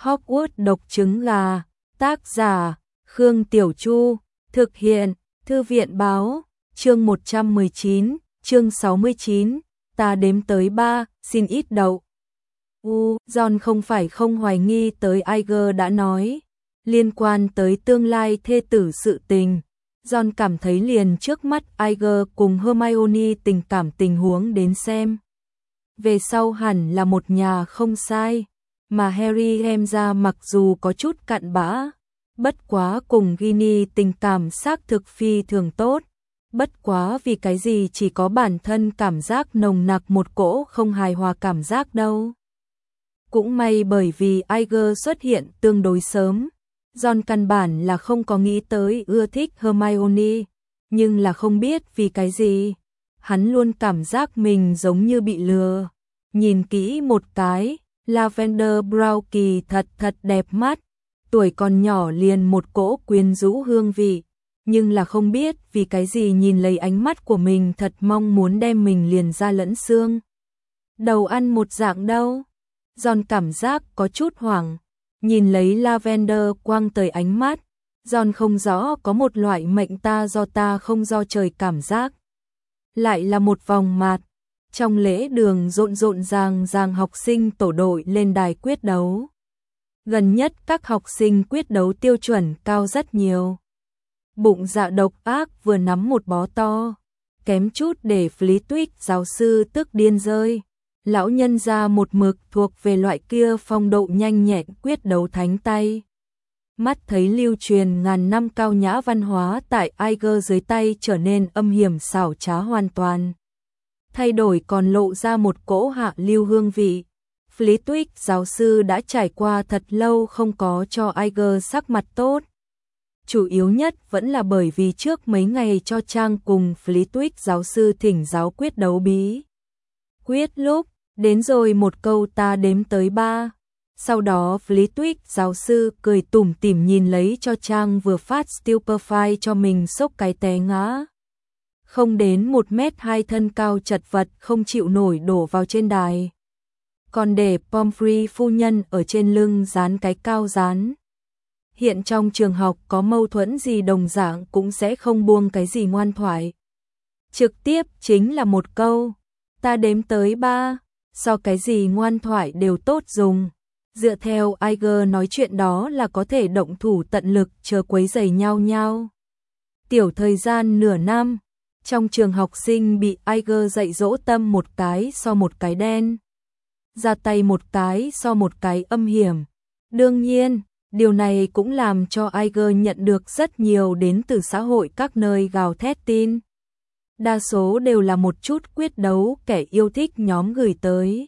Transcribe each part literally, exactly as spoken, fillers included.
Hogwarts độc trứng gà, tác giả, Khương Tiểu Chu, thực hiện, Thư viện báo, chương một trăm mười chín, chương sáu mươi chín, ta đếm tới ba, xin ít đậu. U, John không phải không hoài nghi tới Iger đã nói, liên quan tới tương lai thê tử sự tình. John cảm thấy liền trước mắt Iger cùng Hermione tình cảm tình huống đến xem. Về sau hẳn là một nhà không sai, mà Harry em ra mặc dù có chút cặn bã, bất quá cùng Ginny tình cảm xác thực phi thường tốt, bất quá vì cái gì chỉ có bản thân cảm giác nồng nặc một cỗ không hài hòa cảm giác đâu. Cũng may bởi vì Iger xuất hiện tương đối sớm, John căn bản là không có nghĩ tới ưa thích Hermione, nhưng là không biết vì cái gì, hắn luôn cảm giác mình giống như bị lừa. Nhìn kỹ một cái, Lavender Brown kỳ thật thật đẹp mắt, tuổi còn nhỏ liền một cỗ quyến rũ hương vị, nhưng là không biết vì cái gì nhìn lấy ánh mắt của mình thật mong muốn đem mình liền ra lẫn xương. Đầu ăn một dạng đâu. John cảm giác có chút hoảng, nhìn lấy Lavender quang tới ánh mắt, John không rõ có một loại mệnh ta do ta không do trời cảm giác. Lại là một vòng mạt, trong lễ đường rộn rộn ràng ràng học sinh tổ đội lên đài quyết đấu. Gần nhất các học sinh quyết đấu tiêu chuẩn cao rất nhiều. Bụng dạ độc ác vừa nắm một bó to, kém chút để Flitwick giáo sư tức điên rơi. Lão nhân ra một mực thuộc về loại kia phong độ nhanh nhẹn quyết đấu thánh tay. Mắt thấy lưu truyền ngàn năm cao nhã văn hóa tại Iger dưới tay trở nên âm hiểm xảo trá hoàn toàn. Thay đổi còn lộ ra một cỗ hạ lưu hương vị. Flitwick giáo sư đã trải qua thật lâu không có cho Iger sắc mặt tốt. Chủ yếu nhất vẫn là bởi vì trước mấy ngày cho Trang cùng Flitwick giáo sư thỉnh giáo quyết đấu bí quyết lúc, đến rồi một câu ta đếm tới ba. Sau đó Flitwick giáo sư cười tủm tỉm nhìn lấy cho Trang vừa phát Stupefy cho mình sốc cái té ngã. Không đến một mét hai thân cao chật vật không chịu nổi đổ vào trên đài. Còn để Pomfrey phu nhân ở trên lưng dán cái cao dán. Hiện trong trường học có mâu thuẫn gì đồng dạng cũng sẽ không buông cái gì ngoan thoại. Trực tiếp chính là một câu, ta đếm tới ba, so cái gì ngoan thoại đều tốt dùng. Dựa theo Iger nói chuyện đó là có thể động thủ tận lực chờ quấy rầy nhau nhau. Tiểu thời gian nửa năm, trong trường học sinh bị Iger dạy dỗ tâm một cái so một cái đen. Ra tay một cái so một cái âm hiểm. Đương nhiên, điều này cũng làm cho Iger nhận được rất nhiều đến từ xã hội các nơi gào thét tin. Đa số đều là một chút quyết đấu kẻ yêu thích nhóm gửi tới.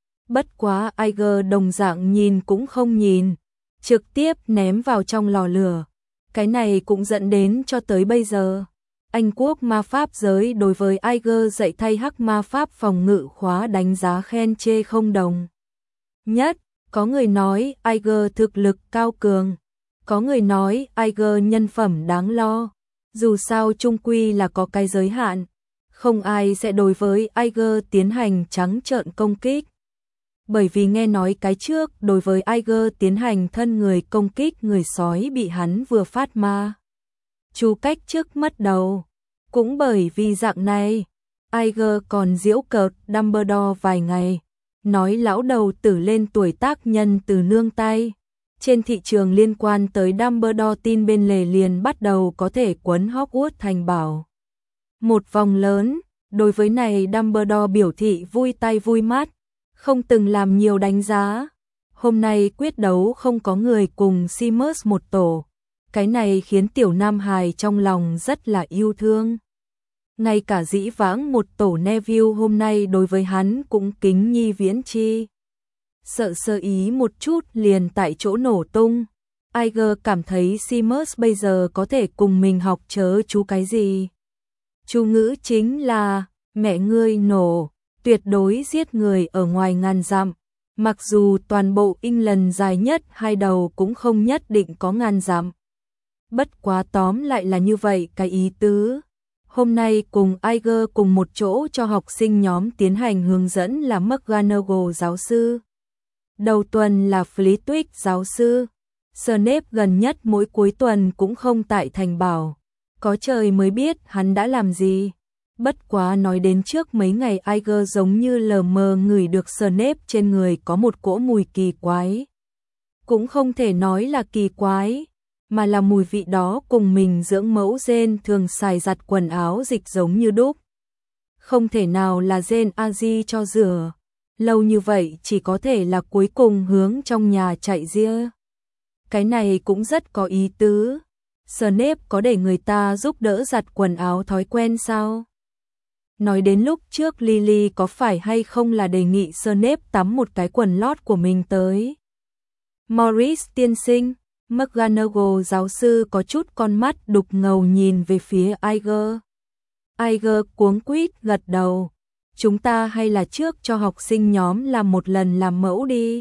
Bất quá Iger đồng dạng nhìn cũng không nhìn, trực tiếp ném vào trong lò lửa. Cái này cũng dẫn đến cho tới bây giờ, Anh quốc ma pháp giới đối với Iger dạy thay hắc ma pháp phòng ngự khóa đánh giá khen chê không đồng. Nhất, có người nói Iger thực lực cao cường, có người nói Iger nhân phẩm đáng lo. Dù sao chung quy là có cái giới hạn, không ai sẽ đối với Iger tiến hành trắng trợn công kích. Bởi vì nghe nói cái trước đối với Iger tiến hành thân người công kích người sói bị hắn vừa phát ma chú cách trước mất đầu. Cũng bởi vì dạng này, Iger còn giễu cợt Dumbledore vài ngày, nói lão đầu tử lên tuổi tác nhân từ nương tay. Trên thị trường liên quan tới Dumbledore tin bên lề liền bắt đầu có thể quấn Hogwarts thành bảo. Một vòng lớn, đối với này Dumbledore biểu thị vui tay vui mắt, không từng làm nhiều đánh giá. Hôm nay quyết đấu không có người cùng Seamus một tổ, cái này khiến tiểu Nam Hài trong lòng rất là yêu thương. Ngay cả dĩ vãng một tổ Neville hôm nay đối với hắn cũng kính nhi viễn chi. Sợ sơ ý một chút liền tại chỗ nổ tung. Iger cảm thấy Seamus bây giờ có thể cùng mình học chớ chú cái gì. Chú ngữ chính là, mẹ ngươi nổ, tuyệt đối giết người ở ngoài ngàn dặm. Mặc dù toàn bộ England dài nhất hai đầu cũng không nhất định có ngàn dặm. Bất quá tóm lại là như vậy cái ý tứ. Hôm nay cùng Iger cùng một chỗ cho học sinh nhóm tiến hành hướng dẫn là McGonagall giáo sư. Đầu tuần là Flitwick giáo sư. Snape gần nhất mỗi cuối tuần cũng không tại thành bảo. Có trời mới biết hắn đã làm gì. Bất quá nói đến trước mấy ngày Iger giống như lờ mờ ngửi được Snape trên người có một cỗ mùi kỳ quái. Cũng không thể nói là kỳ quái, mà là mùi vị đó cùng mình dưỡng mẫu Jane thường xài giặt quần áo dịch giống như đúc. Không thể nào là Jane Aji cho rửa. Lâu như vậy chỉ có thể là cuối cùng hướng trong nhà chạy ria. Cái này cũng rất có ý tứ. Snape có để người ta giúp đỡ giặt quần áo thói quen sao? Nói đến lúc trước Lily có phải hay không là đề nghị Snape tắm một cái quần lót của mình tới. Morris tiên sinh, McGonagall giáo sư có chút con mắt đục ngầu nhìn về phía Iger. Iger cuống quýt gật đầu. Chúng ta hay là trước cho học sinh nhóm làm một lần làm mẫu đi.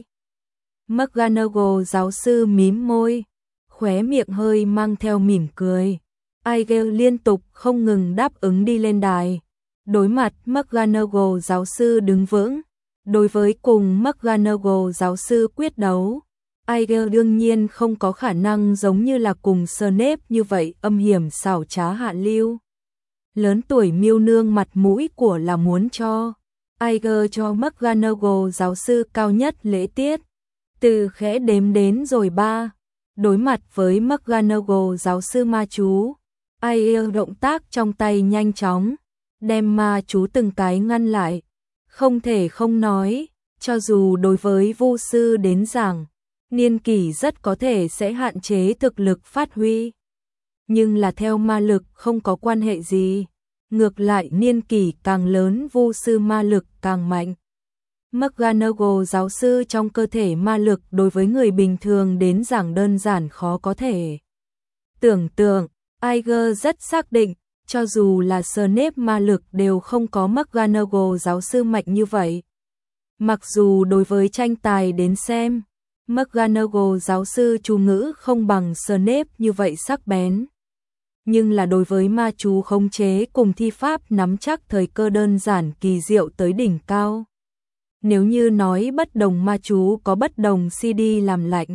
McGonagall giáo sư mím môi, khóe miệng hơi mang theo mỉm cười. Iger liên tục không ngừng đáp ứng đi lên đài. Đối mặt McGonagall giáo sư đứng vững. Đối với cùng McGonagall giáo sư quyết đấu, Iger đương nhiên không có khả năng giống như là cùng Snape như vậy âm hiểm xảo trá hạ lưu. Lớn tuổi miêu nương mặt mũi của là muốn cho. Iger cho McGonagall giáo sư cao nhất lễ tiết. Từ khẽ đếm đến rồi ba. Đối mặt với McGonagall giáo sư ma chú, Iger động tác trong tay nhanh chóng, đem ma chú từng cái ngăn lại. Không thể không nói, cho dù đối với vu sư đến giảng, niên kỷ rất có thể sẽ hạn chế thực lực phát huy. Nhưng là theo ma lực không có quan hệ gì. Ngược lại niên kỷ càng lớn vu sư ma lực càng mạnh. McGonagall giáo sư trong cơ thể ma lực đối với người bình thường đến giảng đơn giản khó có thể tưởng tượng. Iger rất xác định, cho dù là Snape ma lực đều không có McGonagall giáo sư mạnh như vậy. Mặc dù đối với tranh tài đến xem, McGonagall giáo sư chú ngữ không bằng Snape như vậy sắc bén. Nhưng là đối với ma chú khống chế cùng thi pháp nắm chắc thời cơ đơn giản kỳ diệu tới đỉnh cao. Nếu như nói bất đồng ma chú có bất đồng xê đê làm lạnh,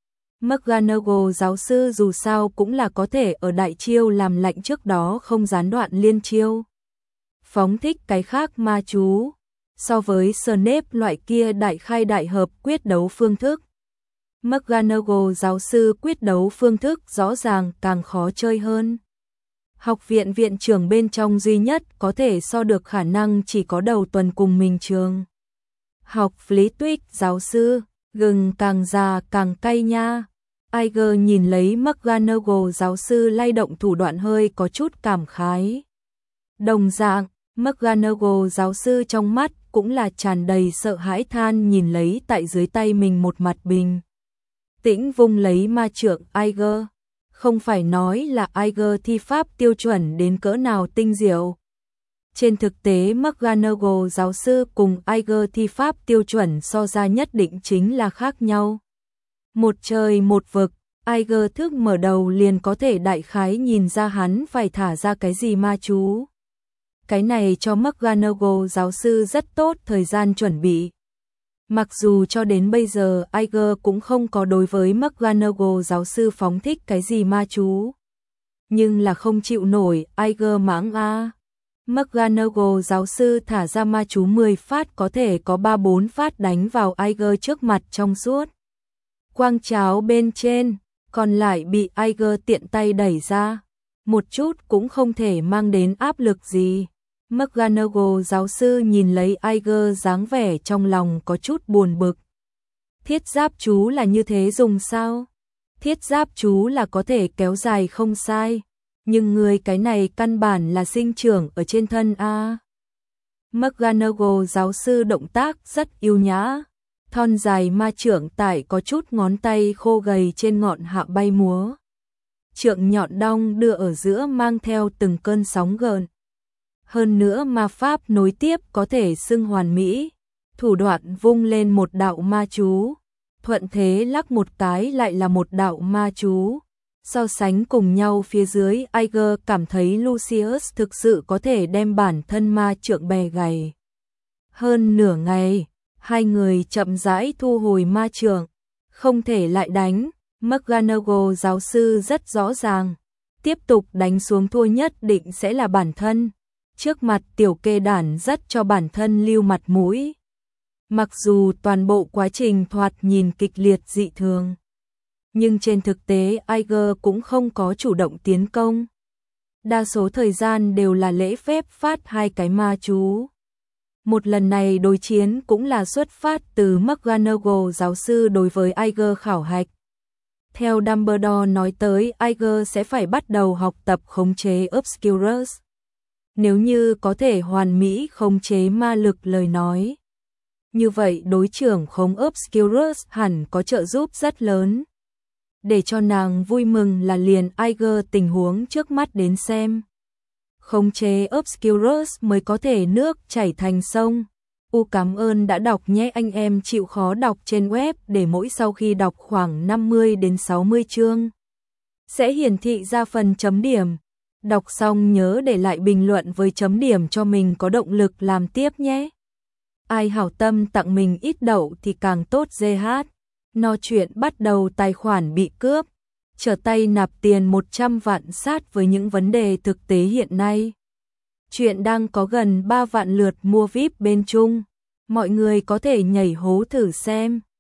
McGonagall giáo sư dù sao cũng là có thể ở đại chiêu làm lạnh trước đó không gián đoạn liên chiêu. Phóng thích cái khác ma chú, so với Snape loại kia đại khai đại hợp quyết đấu phương thức. McGonagall giáo sư quyết đấu phương thức rõ ràng càng khó chơi hơn. Học viện viện trưởng bên trong duy nhất có thể so được khả năng chỉ có đầu tuần cùng mình trường. Học Flitwick giáo sư, gừng càng già càng cay nha. Iger nhìn lấy McGonagall giáo sư lay động thủ đoạn hơi có chút cảm khái. Đồng dạng, McGonagall giáo sư trong mắt cũng là tràn đầy sợ hãi than nhìn lấy tại dưới tay mình một mặt bình tĩnh vung lấy ma trượng Iger. Không phải nói là Iger thi pháp tiêu chuẩn đến cỡ nào tinh diệu. Trên thực tế McGonagall giáo sư cùng Iger thi pháp tiêu chuẩn so ra nhất định chính là khác nhau. Một trời một vực, Iger thức mở đầu liền có thể đại khái nhìn ra hắn phải thả ra cái gì ma chú. Cái này cho McGonagall giáo sư rất tốt thời gian chuẩn bị. Mặc dù cho đến bây giờ Iger cũng không có đối với McGonagall giáo sư phóng thích cái gì ma chú. Nhưng là không chịu nổi, Iger mãng a. McGonagall giáo sư thả ra ma chú mười phát có thể có ba bốn phát đánh vào Iger trước mặt trong suốt. Quang cháo bên trên, còn lại bị Iger tiện tay đẩy ra. Một chút cũng không thể mang đến áp lực gì. McGonagall giáo sư nhìn lấy Iger dáng vẻ trong lòng có chút buồn bực. Thiết giáp chú là như thế dùng sao? Thiết giáp chú là có thể kéo dài không sai. Nhưng người cái này căn bản là sinh trưởng ở trên thân a. McGonagall giáo sư động tác rất yêu nhã. Thon dài ma trượng tại có chút ngón tay khô gầy trên ngọn hạ bay múa. Trượng nhọn đong đưa ở giữa mang theo từng cơn sóng gợn. Hơn nữa ma pháp nối tiếp có thể xưng hoàn mỹ. Thủ đoạn vung lên một đạo ma chú. Thuận thế lắc một cái lại là một đạo ma chú. So sánh cùng nhau phía dưới Iger cảm thấy Lucius thực sự có thể đem bản thân ma trượng bè gầy. Hơn nửa ngày, Hai người chậm rãi thu hồi ma trượng, không thể lại đánh, McGonagall giáo sư rất rõ ràng, tiếp tục đánh xuống thua nhất định sẽ là bản thân. Trước mặt tiểu kê đản rất cho bản thân lưu mặt mũi. Mặc dù toàn bộ quá trình thoạt nhìn kịch liệt dị thường, nhưng trên thực tế Iger cũng không có chủ động tiến công. Đa số thời gian đều là lễ phép phát hai cái ma chú. Một lần này đối chiến cũng là xuất phát từ McGonagall giáo sư đối với Iger khảo hạch. Theo Dumbledore nói tới, Iger sẽ phải bắt đầu học tập khống chế Obscurus. Nếu như có thể hoàn mỹ khống chế ma lực lời nói, như vậy đối trưởng khống Obscurus hẳn có trợ giúp rất lớn. Để cho nàng vui mừng là liền Iger tình huống trước mắt đến xem. Khống chế Obscurus mới có thể nước chảy thành sông. U cảm ơn đã đọc nhé, anh em chịu khó đọc trên web để mỗi sau khi đọc khoảng năm mươi đến sáu mươi chương sẽ hiển thị ra phần chấm điểm. Đọc xong nhớ để lại bình luận với chấm điểm cho mình có động lực làm tiếp nhé. Ai hảo tâm tặng mình ít đậu thì càng tốt. giê hát. No chuyện bắt đầu tài khoản bị cướp, trở tay nạp tiền một trăm vạn sát với những vấn đề thực tế hiện nay. Chuyện đang có gần ba vạn lượt mua víp bên Trung. Mọi người có thể nhảy hố thử xem.